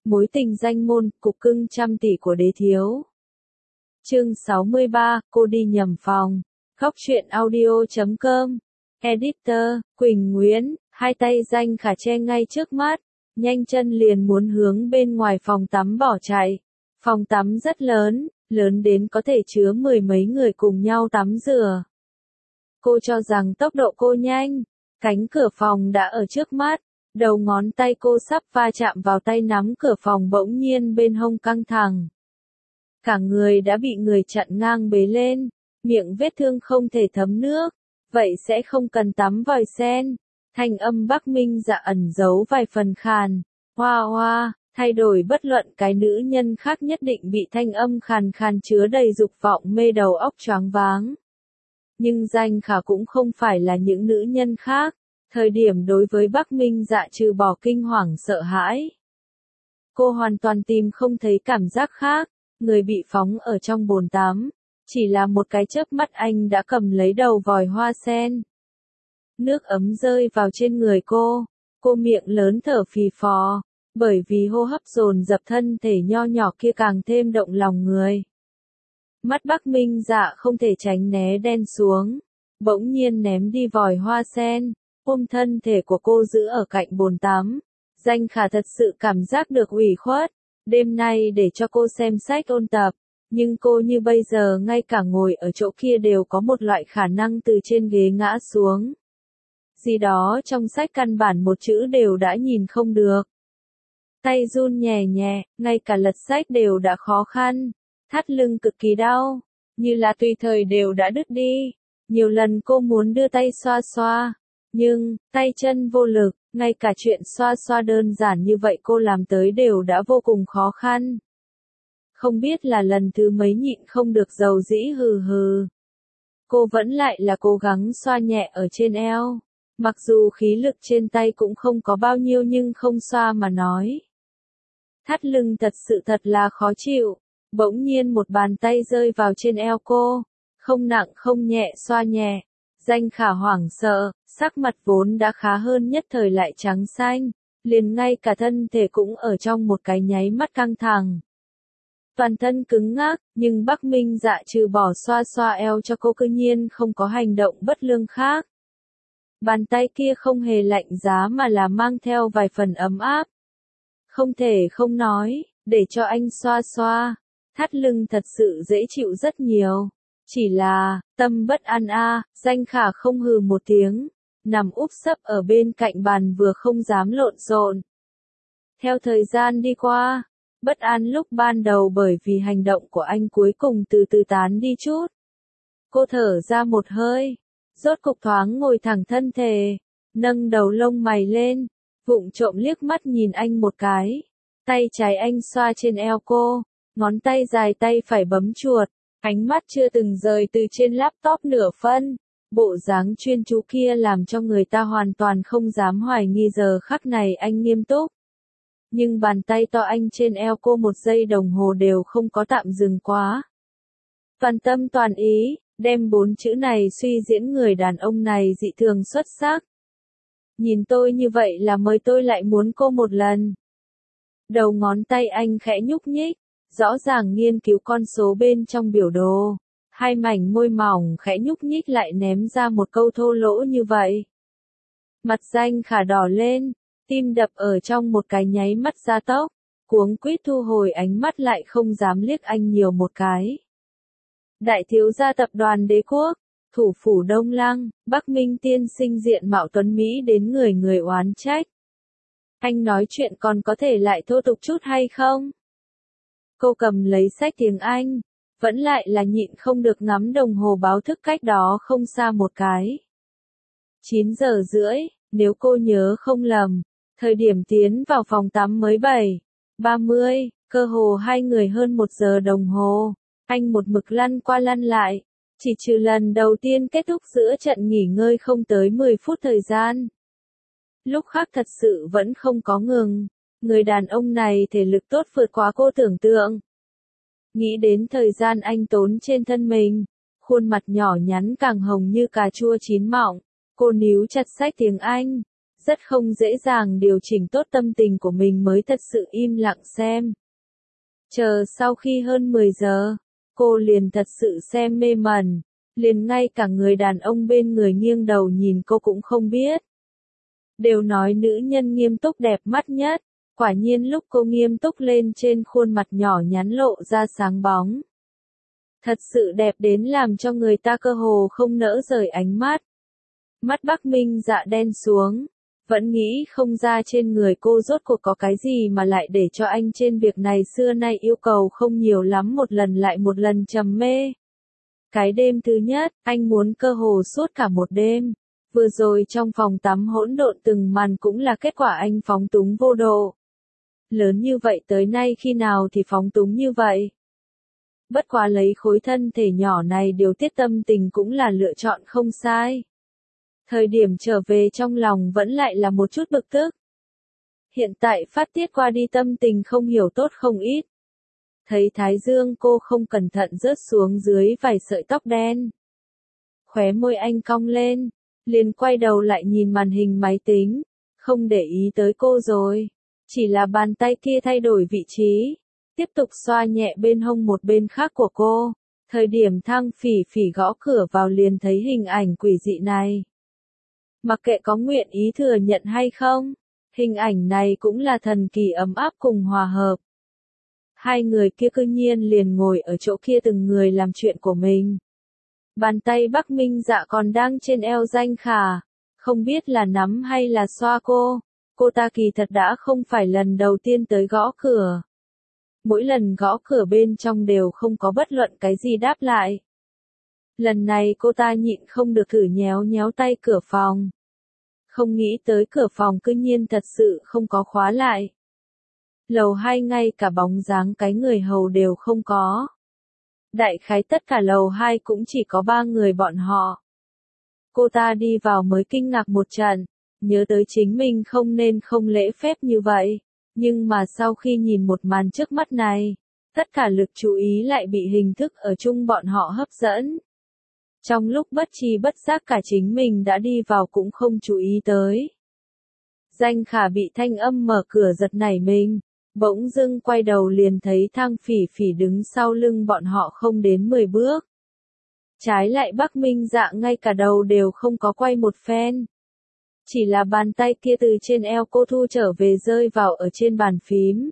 Mối tình danh môn, cục cưng trăm tỷ của đế thiếu. Chương 63, cô đi nhầm phòng. Góc truyện audio.com. Editor, Quỳnh Nguyễn, hai tay Danh Khả che ngay trước mắt, nhanh chân liền muốn hướng bên ngoài phòng tắm bỏ chạy. Phòng tắm rất lớn, lớn đến có thể chứa mười mấy người cùng nhau tắm rửa. Cô cho rằng tốc độ cô nhanh, cánh cửa phòng đã ở trước mắt, đầu ngón tay cô sắp va chạm vào tay nắm cửa phòng bỗng nhiên bên hông căng thẳng. Cả người đã bị người chặn ngang bế lên, miệng vết thương không thể thấm nước, vậy sẽ không cần tắm vòi sen. Thanh âm Bắc Minh Dạ ẩn giấu vài phần khàn, hoa hoa, thay đổi bất luận cái nữ nhân khác nhất định bị thanh âm khàn khàn chứa đầy dục vọng mê đầu óc choáng váng. Nhưng Danh Khả cũng không phải là những nữ nhân khác, thời điểm đối với Bắc Minh Dạ trừ bỏ kinh hoàng sợ hãi. Cô hoàn toàn tìm không thấy cảm giác khác, người bị phóng ở trong bồn tắm, chỉ là một cái chớp mắt anh đã cầm lấy đầu vòi hoa sen. Nước ấm rơi vào trên người cô miệng lớn thở phì phò, bởi vì hô hấp dồn dập thân thể nho nhỏ kia càng thêm động lòng người. Mắt Bắc Minh Dạ không thể tránh né đen xuống, bỗng nhiên ném đi vòi hoa sen, ôm thân thể của cô giữ ở cạnh bồn tắm. Danh Khả thật sự cảm giác được ủy khuất, đêm nay để cho cô xem sách ôn tập, nhưng cô như bây giờ ngay cả ngồi ở chỗ kia đều có một loại khả năng từ trên ghế ngã xuống. Gì đó trong sách căn bản một chữ đều đã nhìn không được. Tay run nhẹ nhẹ, ngay cả lật sách đều đã khó khăn, thắt lưng cực kỳ đau, như là tùy thời đều đã đứt đi. Nhiều lần cô muốn đưa tay xoa xoa, nhưng, tay chân vô lực, ngay cả chuyện xoa xoa đơn giản như vậy cô làm tới đều đã vô cùng khó khăn. Không biết là lần thứ mấy nhịn không được dầu dĩ hừ hừ. Cô vẫn lại là cố gắng xoa nhẹ ở trên eo. Mặc dù khí lực trên tay cũng không có bao nhiêu nhưng không xoa mà nói. Thắt lưng thật sự thật là khó chịu. Bỗng nhiên một bàn tay rơi vào trên eo cô. Không nặng không nhẹ xoa nhẹ. Danh Khả hoảng sợ, sắc mặt vốn đã khá hơn nhất thời lại trắng xanh. Liền ngay cả thân thể cũng ở trong một cái nháy mắt căng thẳng. Toàn thân cứng ngắc, nhưng Bắc Minh Dạ trừ bỏ xoa xoa eo cho cô cư nhiên không có hành động bất lương khác. Bàn tay kia không hề lạnh giá mà là mang theo vài phần ấm áp. Không thể không nói, để cho anh xoa xoa, thắt lưng thật sự dễ chịu rất nhiều. Chỉ là, tâm bất an Danh Khả không hừ một tiếng, nằm úp sấp ở bên cạnh bàn vừa không dám lộn xộn. Theo thời gian đi qua, bất an lúc ban đầu bởi vì hành động của anh cuối cùng từ từ tán đi chút. Cô thở ra một hơi, rốt cục thoáng ngồi thẳng thân thể, nâng đầu lông mày lên, vụng trộm liếc mắt nhìn anh một cái. Tay trái anh xoa trên eo cô, ngón tay dài tay phải bấm chuột, ánh mắt chưa từng rời từ trên laptop nửa phân. Bộ dáng chuyên chú kia làm cho người ta hoàn toàn không dám hoài nghi giờ khắc này anh nghiêm túc. Nhưng bàn tay to anh trên eo cô một giây đồng hồ đều không có tạm dừng quá. Toàn tâm toàn ý, đem 4 chữ này suy diễn người đàn ông này dị thường xuất sắc. Nhìn tôi như vậy là mời tôi lại muốn cô một lần. Đầu ngón tay anh khẽ nhúc nhích, rõ ràng nghiên cứu con số bên trong biểu đồ. Hai mảnh môi mỏng khẽ nhúc nhích lại ném ra một câu thô lỗ như vậy. Mặt Danh Khả đỏ lên, tim đập ở trong một cái nháy mắt gia tốc, cuống quýt thu hồi ánh mắt lại không dám liếc anh nhiều một cái. Đại thiếu gia tập đoàn Đế Quốc, thủ phủ Đông Lăng, Bắc Minh tiên sinh diện mạo tuấn Mỹ đến người người oán trách. Anh nói chuyện còn có thể lại thô tục chút hay không? Cô cầm lấy sách tiếng Anh, vẫn lại là nhịn không được ngắm đồng hồ báo thức cách đó không xa một cái. 9 giờ rưỡi, nếu cô nhớ không lầm, thời điểm tiến vào phòng tắm mới 7:30, cơ hồ hai người hơn 1 giờ đồng hồ. Anh một mực lăn qua lăn lại, chỉ trừ lần đầu tiên kết thúc giữa trận nghỉ ngơi không tới 10 phút thời gian. Lúc khác thật sự vẫn không có ngừng, người đàn ông này thể lực tốt vượt quá cô tưởng tượng. Nghĩ đến thời gian anh tốn trên thân mình, khuôn mặt nhỏ nhắn càng hồng như cà chua chín mọng, cô níu chặt sách tiếng Anh, rất không dễ dàng điều chỉnh tốt tâm tình của mình mới thật sự im lặng xem. Chờ sau khi hơn 10 giờ, cô liền thật sự xem mê mẩn, liền ngay cả người đàn ông bên người nghiêng đầu nhìn cô cũng không biết. Đều nói nữ nhân nghiêm túc đẹp mắt nhất, quả nhiên lúc cô nghiêm túc lên trên khuôn mặt nhỏ nhắn lộ ra sáng bóng. Thật sự đẹp đến làm cho người ta cơ hồ không nỡ rời ánh mắt. Mắt Bắc Minh Dạ đen xuống, vẫn nghĩ không ra trên người cô rốt cuộc có cái gì mà lại để cho anh trên việc này xưa nay yêu cầu không nhiều lắm một lần lại một lần trầm mê. Cái đêm thứ nhất, anh muốn cơ hồ suốt cả một đêm. Vừa rồi trong phòng tắm hỗn độn từng màn cũng là kết quả anh phóng túng vô độ. Lớn như vậy tới nay khi nào thì phóng túng như vậy. Bất quá lấy khối thân thể nhỏ này điều tiết tâm tình cũng là lựa chọn không sai. Thời điểm trở về trong lòng vẫn lại là một chút bực tức. Hiện tại phát tiết qua đi tâm tình không hiểu tốt không ít. Thấy thái dương cô không cẩn thận rớt xuống dưới vài sợi tóc đen. Khóe môi anh cong lên, liền quay đầu lại nhìn màn hình máy tính, không để ý tới cô rồi. Chỉ là bàn tay kia thay đổi vị trí, tiếp tục xoa nhẹ bên hông một bên khác của cô. Thời điểm Thang Phỉ Phỉ gõ cửa vào liền thấy hình ảnh quỷ dị này. Mặc kệ có nguyện ý thừa nhận hay không, hình ảnh này cũng là thần kỳ ấm áp cùng hòa hợp. Hai người kia cư nhiên liền ngồi ở chỗ kia từng người làm chuyện của mình. Bàn tay Bắc Minh Dạ còn đang trên eo Danh Khả, không biết là nắm hay là xoa cô. Cô ta kỳ thật đã không phải lần đầu tiên tới gõ cửa. Mỗi lần gõ cửa bên trong đều không có bất luận cái gì đáp lại. Lần này cô ta nhịn không được thử nhéo nhéo tay cửa phòng. Không nghĩ tới cửa phòng cư nhiên thật sự không có khóa lại. Lầu 2 ngay cả bóng dáng cái người hầu đều không có. Đại khái tất cả lầu 2 cũng chỉ có 3 người bọn họ. Cô ta đi vào mới kinh ngạc một trận, nhớ tới chính mình không nên không lễ phép như vậy. Nhưng mà sau khi nhìn một màn trước mắt này, tất cả lực chú ý lại bị hình thức ở chung bọn họ hấp dẫn. Trong lúc bất tri bất giác cả chính mình đã đi vào cũng không chú ý tới. Danh Khả bị thanh âm mở cửa giật nảy mình, bỗng dưng quay đầu liền thấy Thang Phỉ Phỉ đứng sau lưng bọn họ không đến 10 bước. Trái lại Bắc Minh Dạ ngay cả đầu đều không có quay một phen. Chỉ là bàn tay kia từ trên eo cô thu trở về rơi vào ở trên bàn phím.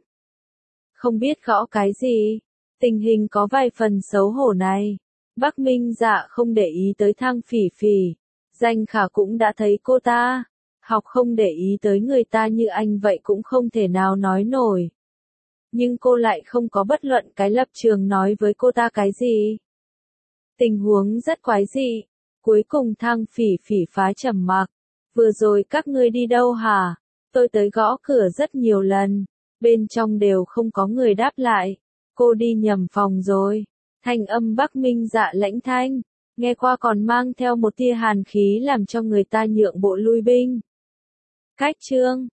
Không biết gõ cái gì, tình hình có vài phần xấu hổ này. Bắc Minh Dạ không để ý tới Thang Phỉ Phỉ, Danh Khả cũng đã thấy cô ta, học không để ý tới người ta như anh vậy cũng không thể nào nói nổi. Nhưng cô lại không có bất luận cái lập trường nói với cô ta cái gì. Tình huống rất quái dị, cuối cùng Thang Phỉ Phỉ phá trầm mặc. Vừa rồi các ngươi đi đâu hả? Tôi tới gõ cửa rất nhiều lần, bên trong đều không có người đáp lại. Cô đi nhầm phòng rồi. Thanh âm Bắc Minh Dạ lãnh thanh, nghe qua còn mang theo một tia hàn khí làm cho người ta nhượng bộ lui binh. Cách chương